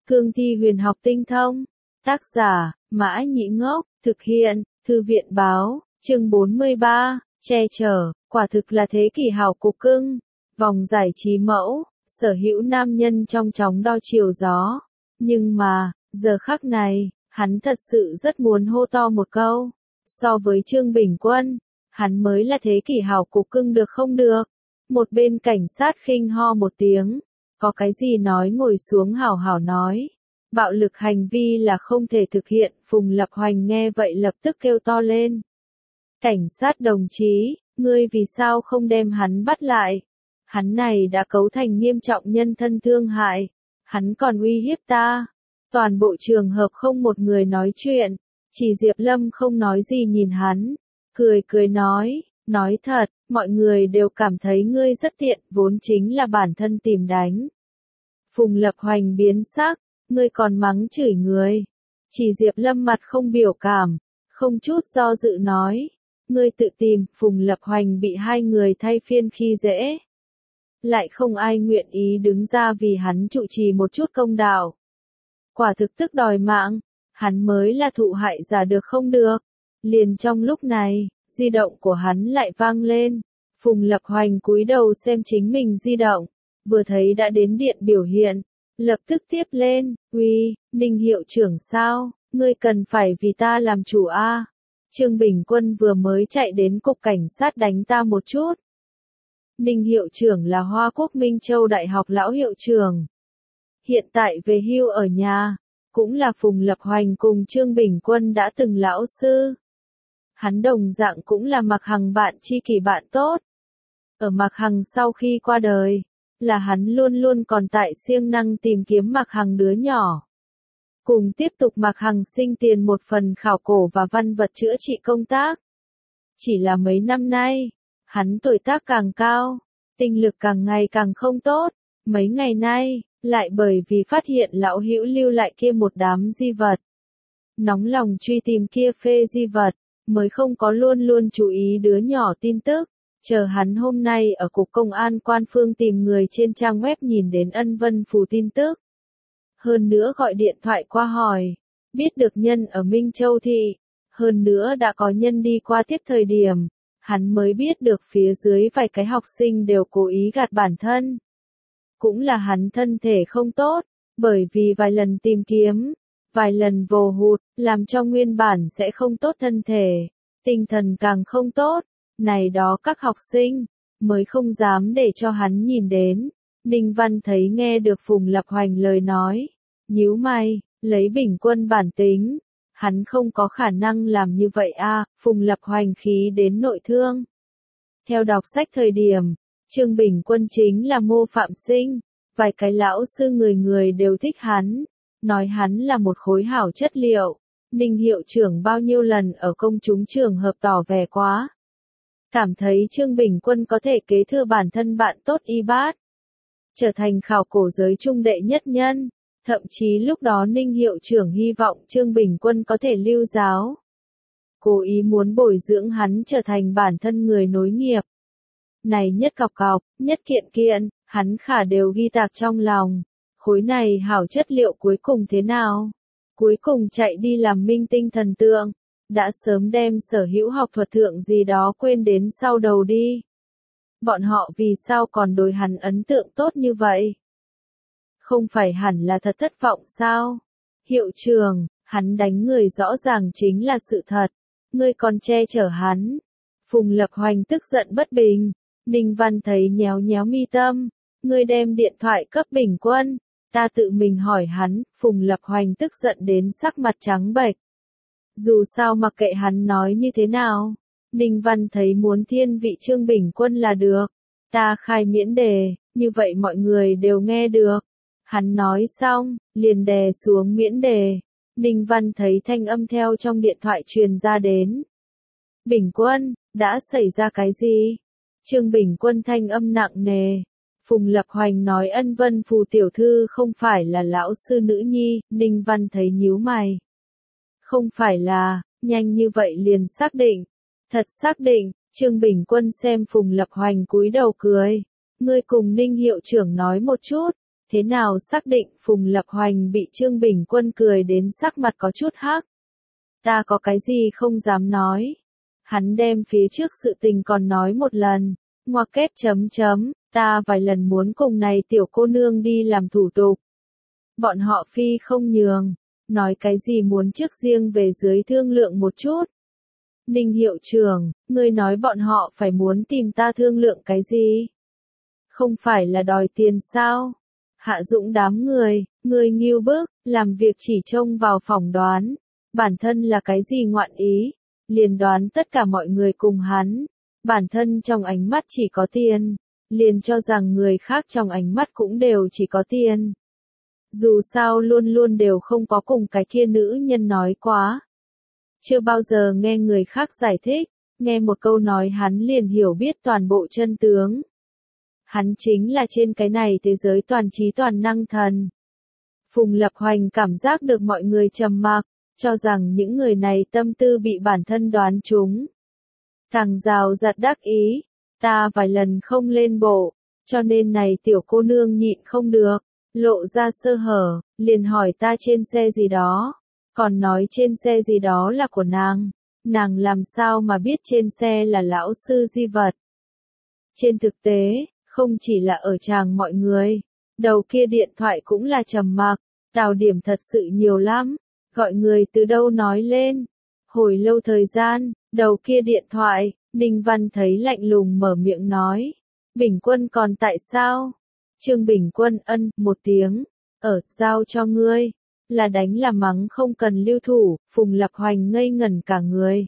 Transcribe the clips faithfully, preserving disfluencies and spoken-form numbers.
Cương thi huyền học tinh thông. Tác giả, Mã Nhĩ Ngốc, thực hiện, Thư viện Báo, chương bốn mươi ba, che chở, quả thực là thế kỷ hào cục cưng. Vòng giải trí mẫu, sở hữu nam nhân trong chóng đo chiều gió. Nhưng mà, giờ khắc này, hắn thật sự rất muốn hô to một câu. So với Trương Bình Quân, hắn mới là thế kỷ hào cục cưng được không được. Một bên cảnh sát khinh ho một tiếng. Có cái gì nói ngồi xuống hảo hảo nói. Bạo lực hành vi là không thể thực hiện. Phùng Lập Hoành nghe vậy lập tức kêu to lên. Cảnh sát đồng chí, ngươi vì sao không đem hắn bắt lại? Hắn này đã cấu thành nghiêm trọng nhân thân thương hại. Hắn còn uy hiếp ta. Toàn bộ trường hợp không một người nói chuyện. Chỉ Diệp Lâm không nói gì nhìn hắn. Cười cười nói, nói thật, mọi người đều cảm thấy ngươi rất tiện, vốn chính là bản thân tìm đánh. Phùng Lập Hoành biến sắc, ngươi còn mắng chửi người. Chỉ Diệp Lâm mặt không biểu cảm, không chút do dự nói, ngươi tự tìm. Phùng Lập Hoành bị hai người thay phiên khi dễ. Lại không ai nguyện ý đứng ra vì hắn trụ trì một chút công đạo. Quả thực tức đòi mạng, hắn mới là thụ hại giả được không được. Liền trong lúc này, di động của hắn lại vang lên. Phùng Lập Hoành cúi đầu xem chính mình di động, vừa thấy đã đến điện biểu hiện, lập tức tiếp lên, uy, Ninh hiệu trưởng sao, ngươi cần phải vì ta làm chủ a. Trương Bình Quân vừa mới chạy đến cục cảnh sát đánh ta một chút. Ninh hiệu trưởng là Hoa Quốc Minh Châu Đại học lão hiệu trưởng. Hiện tại về hưu ở nhà, cũng là Phùng Lập Hoành cùng Trương Bình Quân đã từng lão sư. Hắn đồng dạng cũng là Mạc Hằng bạn tri kỷ bạn tốt. Ở Mạc Hằng sau khi qua đời, là hắn luôn luôn còn tại siêng năng tìm kiếm Mạc Hằng đứa nhỏ. Cùng tiếp tục Mạc Hằng sinh tiền một phần khảo cổ và văn vật chữa trị công tác. Chỉ là mấy năm nay, hắn tuổi tác càng cao, tinh lực càng ngày càng không tốt. Mấy ngày nay, lại bởi vì phát hiện lão hữu lưu lại kia một đám di vật. Nóng lòng truy tìm kia phê di vật, mới không có luôn luôn chú ý đứa nhỏ tin tức. Chờ hắn hôm nay ở cục công an Quan Phương tìm người trên trang web nhìn đến Ân Vân Phù tin tức. Hơn nữa gọi điện thoại qua hỏi, biết được nhân ở Minh Châu thị, hơn nữa đã có nhân đi qua tiếp thời điểm, hắn mới biết được phía dưới vài cái học sinh đều cố ý gạt bản thân. Cũng là hắn thân thể không tốt, bởi vì vài lần tìm kiếm, vài lần vồ hụt, làm cho nguyên bản sẽ không tốt thân thể, tinh thần càng không tốt. Này đó các học sinh, mới không dám để cho hắn nhìn đến. Ninh Văn thấy nghe được Phùng Lập Hoành lời nói, nhíu mày, lấy Bình Quân bản tính, hắn không có khả năng làm như vậy a. Phùng Lập Hoành khí đến nội thương. Theo đọc sách thời điểm, Trương Bình Quân chính là mô phạm sinh, vài cái lão sư người người đều thích hắn, nói hắn là một khối hảo chất liệu. Ninh hiệu trưởng bao nhiêu lần ở công chúng trường hợp tỏ vẻ quá. Cảm thấy Trương Bình Quân có thể kế thừa bản thân bạn tốt y bát, trở thành khảo cổ giới trung đệ nhất nhân. Thậm chí lúc đó Ninh hiệu trưởng hy vọng Trương Bình Quân có thể lưu giáo. Cố ý muốn bồi dưỡng hắn trở thành bản thân người nối nghiệp. Này nhất cọc cọc, nhất kiện kiện, hắn khả đều ghi tạc trong lòng. Khối này hảo chất liệu cuối cùng thế nào? Cuối cùng chạy đi làm minh tinh thần tượng. Đã sớm đem sở hữu học thuật thượng gì đó quên đến sau đầu đi. Bọn họ vì sao còn đối hắn ấn tượng tốt như vậy? Không phải hẳn là thật thất vọng sao? Hiệu trưởng, hắn đánh người rõ ràng chính là sự thật. Ngươi còn che chở hắn. Phùng Lập Hoành tức giận bất bình. Ninh Văn thấy nhéo nhéo mi tâm. Ngươi đem điện thoại cấp Bình Quân. Ta tự mình hỏi hắn. Phùng Lập Hoành tức giận đến sắc mặt trắng bệch. Dù sao mặc kệ hắn nói như thế nào, Ninh Văn thấy muốn thiên vị Trương Bình Quân là được. Ta khai miễn đề, như vậy mọi người đều nghe được. Hắn nói xong, liền đè xuống miễn đề. Ninh Văn thấy thanh âm theo trong điện thoại truyền ra đến. Bình Quân, đã xảy ra cái gì? Trương Bình Quân thanh âm nặng nề. Phùng Lập Hoành nói Ân Vân Phù tiểu thư không phải là lão sư nữ nhi. Ninh Văn thấy nhíu mày. Không phải là, nhanh như vậy liền xác định. Thật xác định. Trương Bình Quân xem Phùng Lập Hoành cúi đầu cười. Ngươi cùng Ninh hiệu trưởng nói một chút. Thế nào xác định? Phùng Lập Hoành bị Trương Bình Quân cười đến sắc mặt có chút hắc. Ta có cái gì không dám nói. Hắn đem phía trước sự tình còn nói một lần. Ngoặc kép chấm chấm, ta vài lần muốn cùng này tiểu cô nương đi làm thủ tục. Bọn họ phi không nhường. Nói cái gì muốn trước riêng về dưới thương lượng một chút. Ninh hiệu trưởng, ngươi nói bọn họ phải muốn tìm ta thương lượng cái gì? Không phải là đòi tiền sao? Hạ Dũng đám người, người nghiêu bức, làm việc chỉ trông vào phỏng đoán. Bản thân là cái gì ngoạn ý? Liền đoán tất cả mọi người cùng hắn. Bản thân trong ánh mắt chỉ có tiền. Liền cho rằng người khác trong ánh mắt cũng đều chỉ có tiền. Dù sao luôn luôn đều không có cùng cái kia nữ nhân nói quá. Chưa bao giờ nghe người khác giải thích, nghe một câu nói hắn liền hiểu biết toàn bộ chân tướng. Hắn chính là trên cái này thế giới toàn trí toàn năng thần. Phùng Lập Hoành cảm giác được mọi người trầm mặc, cho rằng những người này tâm tư bị bản thân đoán trúng. Càng rào rạt đắc ý, ta vài lần không lên bộ, cho nên này tiểu cô nương nhịn không được, lộ ra sơ hở, liền hỏi ta trên xe gì đó, còn nói trên xe gì đó là của nàng, nàng làm sao mà biết trên xe là lão sư di vật. Trên thực tế, không chỉ là ở tràng mọi người, đầu kia điện thoại cũng là trầm mặc, Tào Điểm thật sự nhiều lắm, gọi người từ đâu nói lên. Hồi lâu thời gian, đầu kia điện thoại, Ninh Văn thấy lạnh lùng mở miệng nói, Bình Quân còn tại sao? Trương Bình Quân ân một tiếng, ở, giao cho ngươi, là đánh là mắng không cần lưu thủ. Phùng Lập Hoành ngây ngẩn cả người.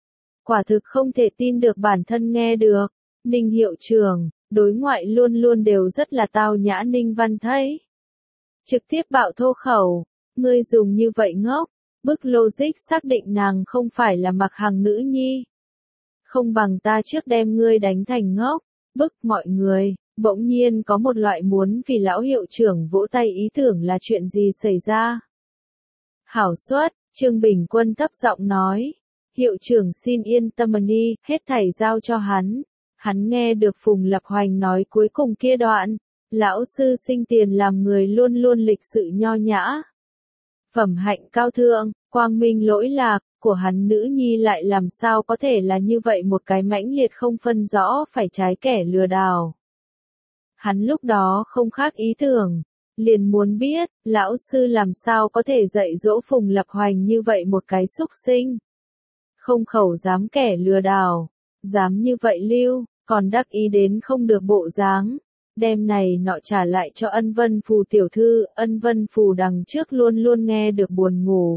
Quả thực không thể tin được bản thân nghe được. Ninh hiệu trưởng, đối ngoại luôn luôn đều rất là tao nhã. Ninh Văn thấy trực tiếp bạo thô khẩu, ngươi dùng như vậy ngốc, bức logic xác định nàng không phải là Mặc Hằng nữ nhi. Không bằng ta trước đem ngươi đánh thành ngốc, bức mọi người. Bỗng nhiên có một loại muốn vì lão hiệu trưởng vỗ tay ý tưởng. Là chuyện gì xảy ra? Hảo suất, Trương Bình Quân thấp giọng nói, hiệu trưởng xin yên tâm đi, hết thảy giao cho hắn. Hắn nghe được Phùng Lập Hoành nói cuối cùng kia đoạn, lão sư sinh tiền làm người luôn luôn lịch sự nho nhã. Phẩm hạnh cao thượng, quang minh lỗi lạc, của hắn nữ nhi lại làm sao có thể là như vậy một cái mãnh liệt không phân rõ phải trái kẻ lừa đảo. Hắn lúc đó không khác ý tưởng, liền muốn biết, lão sư làm sao có thể dạy dỗ Phùng Lập Hoành như vậy một cái xúc sinh. Không khẩu dám kẻ lừa đảo, dám như vậy lưu, còn đắc ý đến không được bộ dáng. Đem này nọ trả lại cho Ân Vân Phù tiểu thư. Ân Vân Phù đằng trước luôn luôn nghe được buồn ngủ.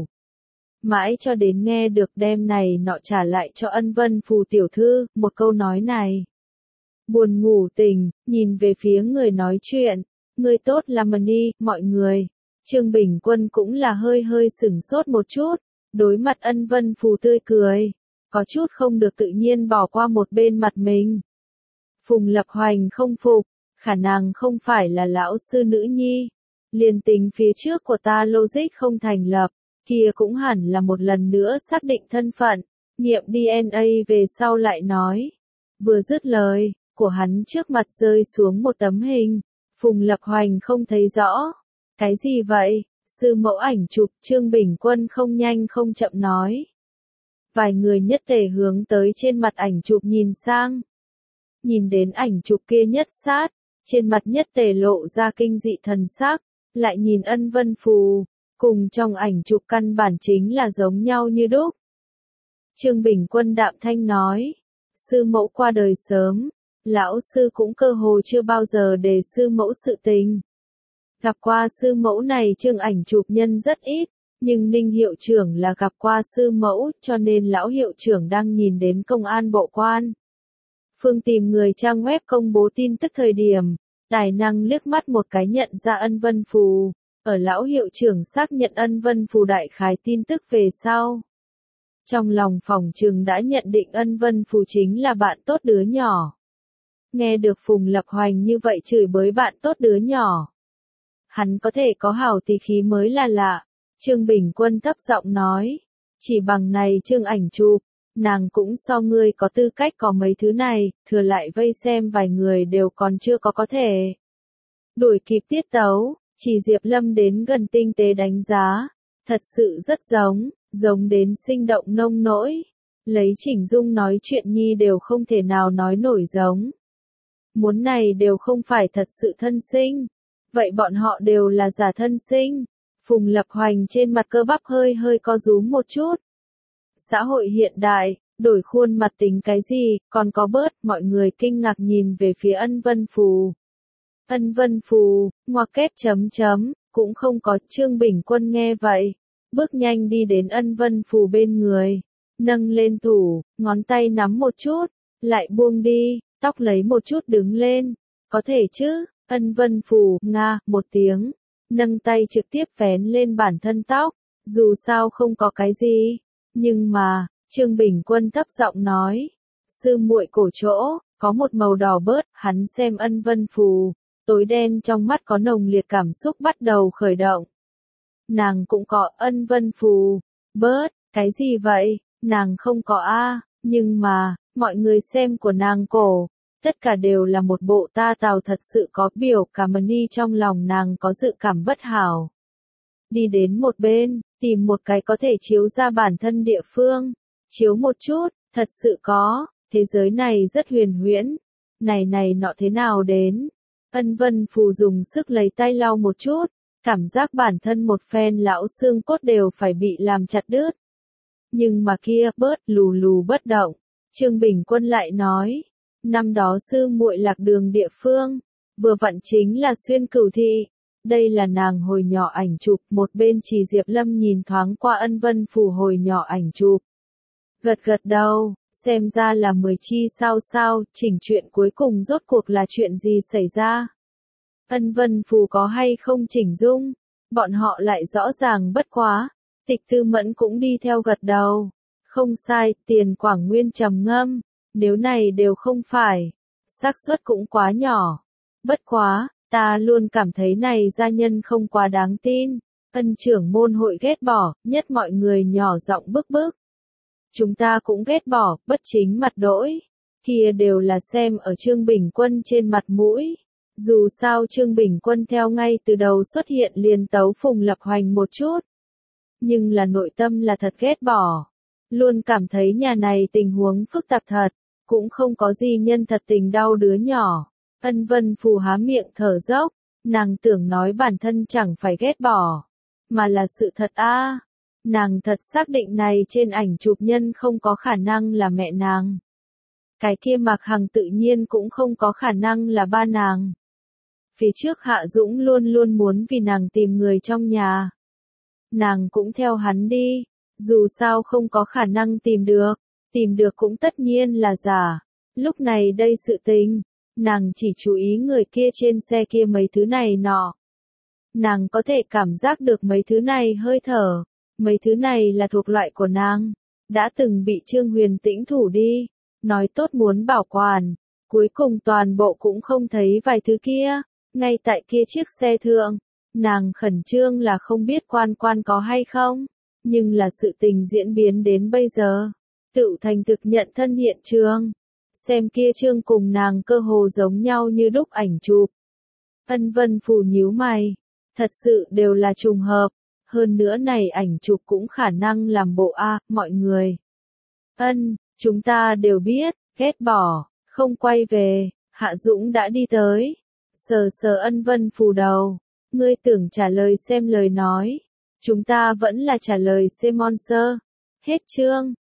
Mãi cho đến nghe được đem này nọ trả lại cho Ân Vân Phù tiểu thư, một câu nói này. Buồn ngủ tỉnh, nhìn về phía người nói chuyện, người tốt làm đi, mọi người. Trương Bình Quân cũng là hơi hơi sửng sốt một chút, đối mặt Ân Vân Phù tươi cười, có chút không được tự nhiên bỏ qua một bên mặt mình. Phùng Lập Hoành không phục, khả năng không phải là lão sư nữ nhi. Liên tính phía trước của ta logic không thành lập, kia cũng hẳn là một lần nữa xác định thân phận, nghiệm đê en a về sau lại nói. Vừa dứt lời, của hắn trước mặt rơi xuống một tấm hình, Phùng Lập Hoành không thấy rõ. Cái gì vậy? Sư mẫu ảnh chụp. Trương Bình Quân không nhanh không chậm nói. Vài người nhất tề hướng tới trên mặt ảnh chụp nhìn sang. Nhìn đến ảnh chụp kia nhất sát, trên mặt nhất tề lộ ra kinh dị thần sắc, lại nhìn Ân Vân Phù, cùng trong ảnh chụp căn bản chính là giống nhau như đúc. Trương Bình Quân đạm thanh nói, sư mẫu qua đời sớm, lão sư cũng cơ hồ chưa bao giờ đề sư mẫu sự tình. Gặp qua sư mẫu này chương ảnh chụp nhân rất ít, nhưng Ninh hiệu trưởng là gặp qua sư mẫu, cho nên lão hiệu trưởng đang nhìn đến công an bộ quan. Phương tìm người trang web công bố tin tức thời điểm, tài năng liếc mắt một cái nhận ra Ân Vân Phù, ở lão hiệu trưởng xác nhận Ân Vân Phù đại khái tin tức về sau. Trong lòng phòng trường đã nhận định Ân Vân Phù chính là bạn tốt đứa nhỏ. Nghe được Phùng Lập Hoành như vậy chửi bới bạn tốt đứa nhỏ. Hắn có thể có hảo tỷ khí mới là lạ. Trương Bình Quân thấp giọng nói, chỉ bằng này chương ảnh chụp, nàng cũng so ngươi có tư cách có mấy thứ này, thừa lại vây xem vài người đều còn chưa có có thể. đuổi kịp tiết tấu, chỉ Diệp Lâm đến gần tinh tế đánh giá, thật sự rất giống, giống đến sinh động nông nỗi. Lấy Chỉnh Dung nói chuyện nhi đều không thể nào nói nổi giống. Muốn này đều không phải thật sự thân sinh. Vậy bọn họ đều là giả thân sinh. Phùng Lập Hoành trên mặt cơ bắp hơi hơi co rúm một chút. Xã hội hiện đại, đổi khuôn mặt tính cái gì, còn có bớt, mọi người kinh ngạc nhìn về phía Ân Vân Phù. Ân Vân Phù, ngoặc kép chấm chấm, cũng không có. Trương Bình Quân nghe vậy, bước nhanh đi đến Ân Vân Phù bên người, nâng lên thủ, ngón tay nắm một chút, lại buông đi, tóc lấy một chút đứng lên, có thể chứ? Ân Vân Phù, nga, một tiếng, nâng tay trực tiếp vén lên bản thân tóc, dù sao không có cái gì, nhưng mà, Trương Bình Quân thấp giọng nói, sư muội cổ chỗ, có một màu đỏ bớt, hắn xem Ân Vân Phù, tối đen trong mắt có nồng liệt cảm xúc bắt đầu khởi động. Nàng cũng có. Ân Vân Phù, bớt, cái gì vậy, nàng không có a, nhưng mà, mọi người xem của nàng cổ, tất cả đều là một bộ ta tào thật sự có biểu cảm ni trong lòng nàng có dự cảm bất hảo. Đi đến một bên, tìm một cái có thể chiếu ra bản thân địa phương, chiếu một chút, thật sự có, thế giới này rất huyền huyễn, này này nọ thế nào đến. Ân Vân Phù dùng sức lấy tay lau một chút, cảm giác bản thân một phen lão xương cốt đều phải bị làm chặt đứt. Nhưng mà kia, bớt, lù lù bất động. Trương Bình Quân lại nói, năm đó sư muội lạc đường địa phương, vừa vặn chính là Xuyên Cửu Thị. Đây là nàng hồi nhỏ ảnh chụp, một bên chỉ Diệp Lâm nhìn thoáng qua Ân Vân Phù hồi nhỏ ảnh chụp. Gật gật đầu, xem ra là mười chi sao sao, chỉnh chuyện cuối cùng rốt cuộc là chuyện gì xảy ra. Ân Vân Phù có hay không chỉnh dung, bọn họ lại rõ ràng bất quá. Tịch Tư Mẫn cũng đi theo gật đầu. Không sai, Tiền Quảng Nguyên trầm ngâm, nếu này đều không phải, xác suất cũng quá nhỏ. Bất quá, ta luôn cảm thấy này gia nhân không quá đáng tin. Ân trưởng môn hội ghét bỏ, nhất mọi người nhỏ giọng bức bức. Chúng ta cũng ghét bỏ, bất chính mặt đỗi. Kia đều là xem ở Trương Bình Quân trên mặt mũi. Dù sao Trương Bình Quân theo ngay từ đầu xuất hiện liền tấu Phùng Lập Hoành một chút. Nhưng là nội tâm là thật ghét bỏ. Luôn cảm thấy nhà này tình huống phức tạp thật, cũng không có gì nhân thật tình đau đứa nhỏ. Ân Vân Phù há miệng thở dốc, nàng tưởng nói bản thân chẳng phải ghét bỏ, mà là sự thật a. Nàng thật xác định này trên ảnh chụp nhân không có khả năng là mẹ nàng. Cái kia Mạc Hằng tự nhiên cũng không có khả năng là ba nàng. Phía trước Hạ Dũng luôn luôn muốn vì nàng tìm người trong nhà. Nàng cũng theo hắn đi, dù sao không có khả năng tìm được, tìm được cũng tất nhiên là giả. Lúc này đây sự tình, nàng chỉ chú ý người kia trên xe kia mấy thứ này nọ. Nàng có thể cảm giác được mấy thứ này hơi thở, mấy thứ này là thuộc loại của nàng, đã từng bị Trương Huyền Tĩnh thủ đi, nói tốt muốn bảo quản, cuối cùng toàn bộ cũng không thấy vài thứ kia, ngay tại kia chiếc xe thượng. Nàng khẩn trương là không biết quan quan có hay không, nhưng là sự tình diễn biến đến bây giờ, tự thành thực nhận thân hiện trường, xem kia trương cùng nàng cơ hồ giống nhau như đúc ảnh chụp. Ân Vân Phù nhíu mày, thật sự đều là trùng hợp, hơn nữa này ảnh chụp cũng khả năng làm bộ a, mọi người. Ân, chúng ta đều biết, ghét bỏ, không quay về, Hạ Dũng đã đi tới, sờ sờ Ân Vân Phù đầu. Ngươi tưởng trả lời xem lời nói, chúng ta vẫn là trả lời xem monster. Hết chương.